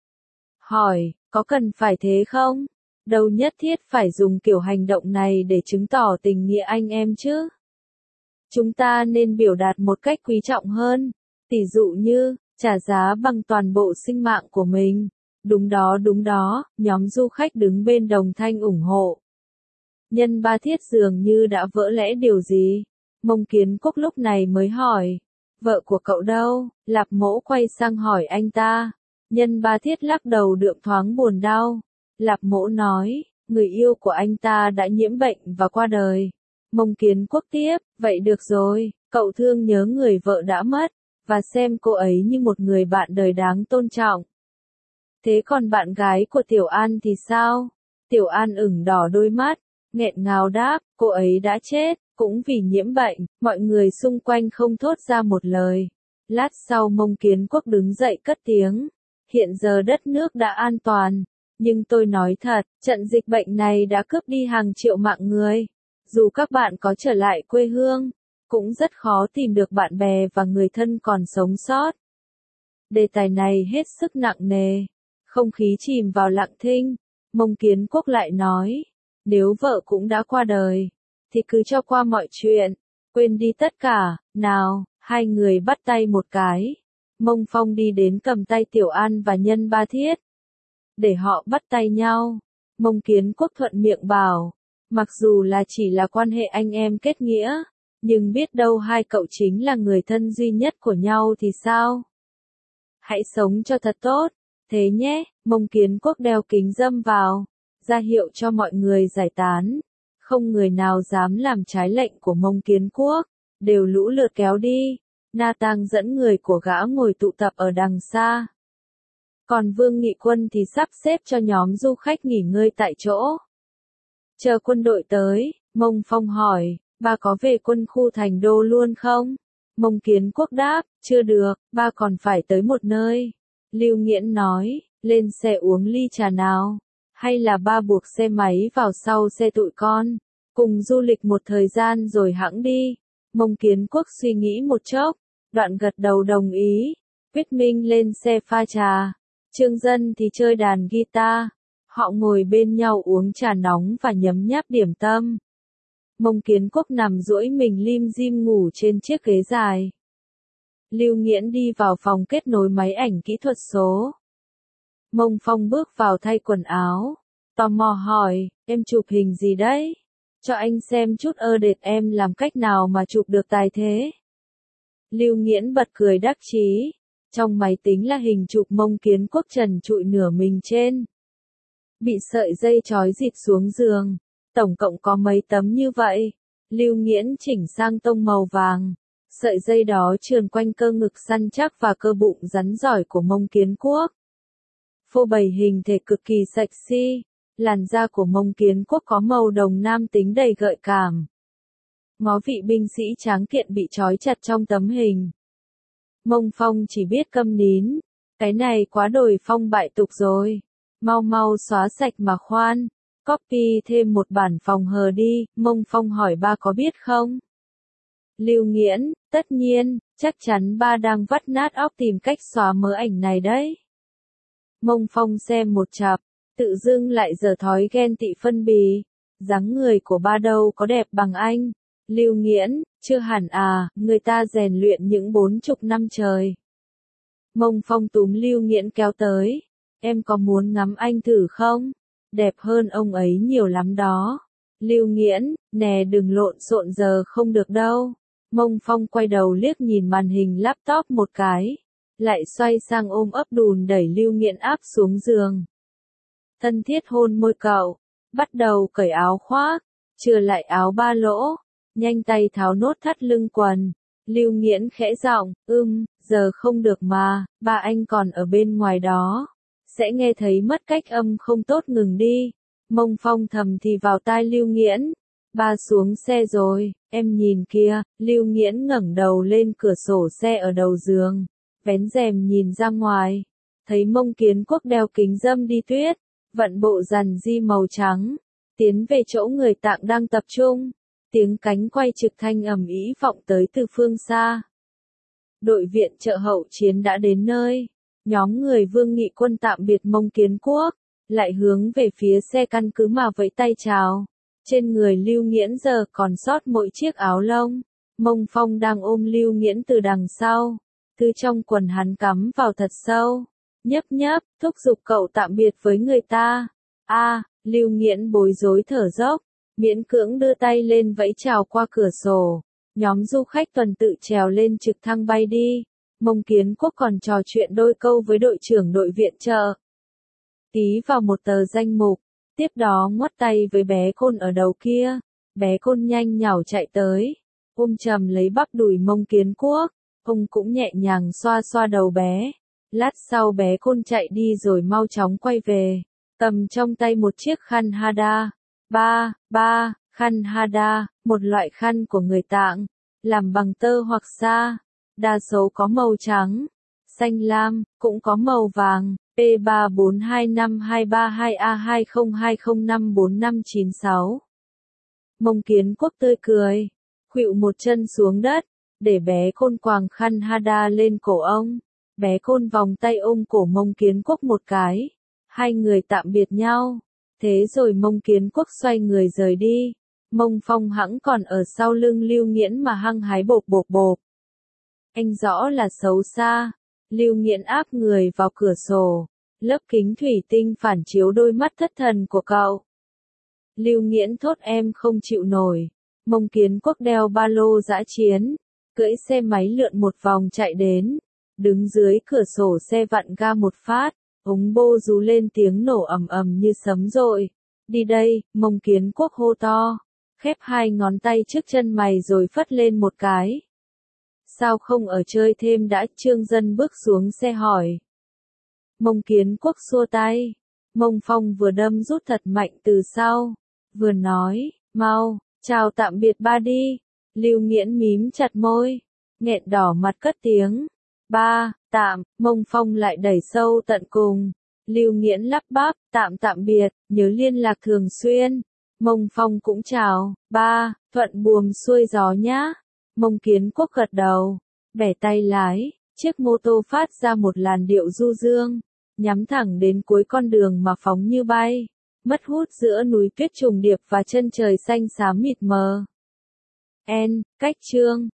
Hỏi, có cần phải thế không? Đâu nhất thiết phải dùng kiểu hành động này để chứng tỏ tình nghĩa anh em chứ. Chúng ta nên biểu đạt một cách quý trọng hơn, tỷ dụ như, trả giá bằng toàn bộ sinh mạng của mình. Đúng đó, nhóm du khách đứng bên đồng thanh ủng hộ. Nhân Ba Thiết dường như đã vỡ lẽ điều gì. Mông Kiến Quốc lúc này mới hỏi, vợ của cậu đâu? Lạp Mỗ quay sang hỏi anh ta. Nhân Ba Thiết lắc đầu đượm thoáng buồn đau. Lạp Mỗ nói, người yêu của anh ta đã nhiễm bệnh và qua đời. Mông Kiến Quốc tiếp, vậy được rồi, cậu thương nhớ người vợ đã mất, và xem cô ấy như một người bạn đời đáng tôn trọng. Thế còn bạn gái của Tiểu An thì sao? Tiểu An ửng đỏ đôi mắt, nghẹn ngào đáp, cô ấy đã chết, cũng vì nhiễm bệnh. Mọi người xung quanh không thốt ra một lời. Lát sau Mông Kiến Quốc đứng dậy cất tiếng. Hiện giờ đất nước đã an toàn. Nhưng tôi nói thật, trận dịch bệnh này đã cướp đi hàng triệu mạng người. Dù các bạn có trở lại quê hương, cũng rất khó tìm được bạn bè và người thân còn sống sót. Đề tài này hết sức nặng nề. Không khí chìm vào lặng thinh. Mông Kiến Quốc lại nói, nếu vợ cũng đã qua đời, thì cứ cho qua mọi chuyện, quên đi tất cả. Nào, hai người bắt tay một cái. Mông Phong đi đến cầm tay Tiểu An và Nhân Ba Thiết. Để họ bắt tay nhau. Mông Kiến Quốc thuận miệng bảo, mặc dù là chỉ là quan hệ anh em kết nghĩa, nhưng biết đâu hai cậu chính là người thân duy nhất của nhau thì sao? Hãy sống cho thật tốt, thế nhé. Mông Kiến Quốc đeo kính râm vào, ra hiệu cho mọi người giải tán. Không người nào dám làm trái lệnh của Mông Kiến Quốc, đều lũ lượt kéo đi. Na Tang dẫn người của gã ngồi tụ tập ở đằng xa. Còn Vương Nghị Quân thì sắp xếp cho nhóm du khách nghỉ ngơi tại chỗ. Chờ quân đội tới, Mông Phong hỏi, ba có về quân khu Thành Đô luôn không? Mông Kiến Quốc đáp, chưa được, ba còn phải tới một nơi. Lưu Nghiễn nói, lên xe uống ly trà nào, hay là ba buộc xe máy vào sau xe tụi con, cùng du lịch một thời gian rồi hẵng đi. Mông Kiến Quốc suy nghĩ một chốc, đoạn gật đầu đồng ý. Viết Minh lên xe pha trà, Trương Dân thì chơi đàn guitar. Họ ngồi bên nhau uống trà nóng và nhấm nháp điểm tâm. Mông Kiến Quốc nằm duỗi mình lim dim ngủ trên chiếc ghế dài. Lưu Nghiễn đi vào phòng kết nối máy ảnh kỹ thuật số. Mông Phong bước vào thay quần áo. Tò mò hỏi, em chụp hình gì đấy? Cho anh xem chút đệt em làm cách nào mà chụp được tài thế. Lưu Nghiễn bật cười đắc chí. Trong máy tính là hình chụp Mông Kiến Quốc trần trụi nửa mình trên. Bị sợi dây trói dịt xuống giường. Tổng cộng có mấy tấm như vậy. Lưu Nghiễn chỉnh sang tông màu vàng. Sợi dây đó trườn quanh cơ ngực săn chắc và cơ bụng rắn giỏi của Mông Kiến Quốc. Phô bày hình thể cực kỳ sexy. Làn da của Mông Kiến Quốc có màu đồng nam tính đầy gợi cảm. Ngó vị binh sĩ tráng kiện bị trói chặt trong tấm hình. Mông Phong chỉ biết câm nín. Cái này quá đồi phong bại tục rồi. Mau mau xóa sạch mà khoan. Copy thêm một bản phòng hờ đi. Mông Phong hỏi ba có biết không? Lưu Nghiễn, tất nhiên, chắc chắn ba đang vắt nát óc tìm cách xóa mớ ảnh này đấy. Mông Phong xem một chặp, tự dưng lại giở thói ghen tị phân bì. Dáng người của ba đâu có đẹp bằng anh. Lưu Nghiễn, chưa hẳn à, người ta rèn luyện những 40 năm trời. Mông Phong túm Lưu Nghiễn kéo tới. Em có muốn ngắm anh thử không? Đẹp hơn ông ấy nhiều lắm đó. Lưu Nghiễn, nè đừng lộn xộn giờ không được đâu. Mông Phong quay đầu liếc nhìn màn hình laptop một cái. Lại xoay sang ôm ấp đùn đẩy Lưu Nghiễn áp xuống giường. Thân thiết hôn môi cậu. Bắt đầu cởi áo khoác. Chừa lại áo ba lỗ. Nhanh tay tháo nốt thắt lưng quần. Lưu Nghiễn khẽ giọng, giờ không được mà, ba anh còn ở bên ngoài đó. Sẽ nghe thấy mất cách âm không tốt ngừng đi. Mông Phong thầm thì vào tai Lưu Nghiễn. Ba xuống xe rồi, em nhìn kia. Lưu Nghiễn ngẩng đầu lên cửa sổ xe ở đầu giường. Vén rèm nhìn ra ngoài. thấy Mông Kiến Quốc đeo kính râm đi tuyết, vận bộ rằn di màu trắng, tiến về chỗ người Tạng đang tập trung, tiếng cánh quay trực thanh ầm ĩ vọng tới từ phương xa. Đội viện trợ hậu chiến đã đến nơi, nhóm người Vương Nghị Quân tạm biệt Mông Kiến Quốc, lại hướng về phía xe căn cứ mà vẫy tay chào. Trên người Lưu Nghiễn giờ còn sót mỗi chiếc áo lông, Mông Phong đang ôm Lưu Nghiễn từ đằng sau, từ trong quần hắn cắm vào thật sâu, nhấp nhấp, thúc giục cậu tạm biệt với người ta. Lưu Nghiễn bối rối thở dốc, miễn cưỡng đưa tay lên vẫy chào qua cửa sổ. Nhóm du khách tuần tự trèo lên trực thăng bay đi, Mông Kiến Quốc còn trò chuyện đôi câu với đội trưởng đội viện trợ. Ký vào một tờ danh mục, tiếp đó ngoắt tay với bé Côn ở đầu kia, bé Côn nhanh nhảu chạy tới, ôm chầm lấy bắp đùi Mông Kiến Quốc, ông cũng nhẹ nhàng xoa xoa đầu bé. Lát sau bé Côn chạy đi rồi mau chóng quay về, cầm trong tay một chiếc khăn hada. Khăn hada, một loại khăn của người Tạng, làm bằng tơ hoặc sa, đa số có màu trắng, xanh lam, cũng có màu vàng. P34252A2020545596. Mông Kiến Quốc tươi cười, khuỵu một chân xuống đất, để bé Côn quàng khăn hada lên cổ ông. Bé Côn vòng tay ôm cổ Mông Kiến Quốc một cái, hai người tạm biệt nhau. Thế rồi Mông Kiến Quốc xoay người rời đi. Mông Phong hẵng còn ở sau lưng Lưu Nghiễn mà hăng hái bộp bộp bộp. Anh rõ là xấu xa. Lưu Nghiễn áp người vào cửa sổ, lớp kính thủy tinh phản chiếu đôi mắt thất thần của cậu. Lưu Nghiễn thốt em không chịu nổi. Mông Kiến Quốc đeo ba lô dã chiến, cưỡi xe máy lượn một vòng chạy đến, đứng dưới cửa sổ xe vặn ga một phát, ống bô rú lên tiếng nổ ầm ầm như sấm dội. Đi đây, Mông Kiến Quốc hô to, khép hai ngón tay trước chân mày rồi phất lên một cái. Sao không ở chơi thêm đã? Trương Dân bước xuống xe hỏi. Mông Kiến Quốc xua tay. Mông Phong vừa đâm rút thật mạnh từ sau, vừa nói, mau, chào tạm biệt ba đi. Lưu Nghiễn mím chặt môi, nghẹn đỏ mặt cất tiếng. Ba, Mông Phong lại đẩy sâu tận cùng. Lưu Nghiễn lắp bắp, tạm biệt, nhớ liên lạc thường xuyên. Mông Phong cũng chào, ba, thuận buồm xuôi gió nhá. Mông Kiến Quốc gật đầu, bẻ tay lái, chiếc mô tô phát ra một làn điệu du dương, nhắm thẳng đến cuối con đường mà phóng như bay, mất hút giữa núi tuyết trùng điệp và chân trời xanh xám mịt mờ. Cách chương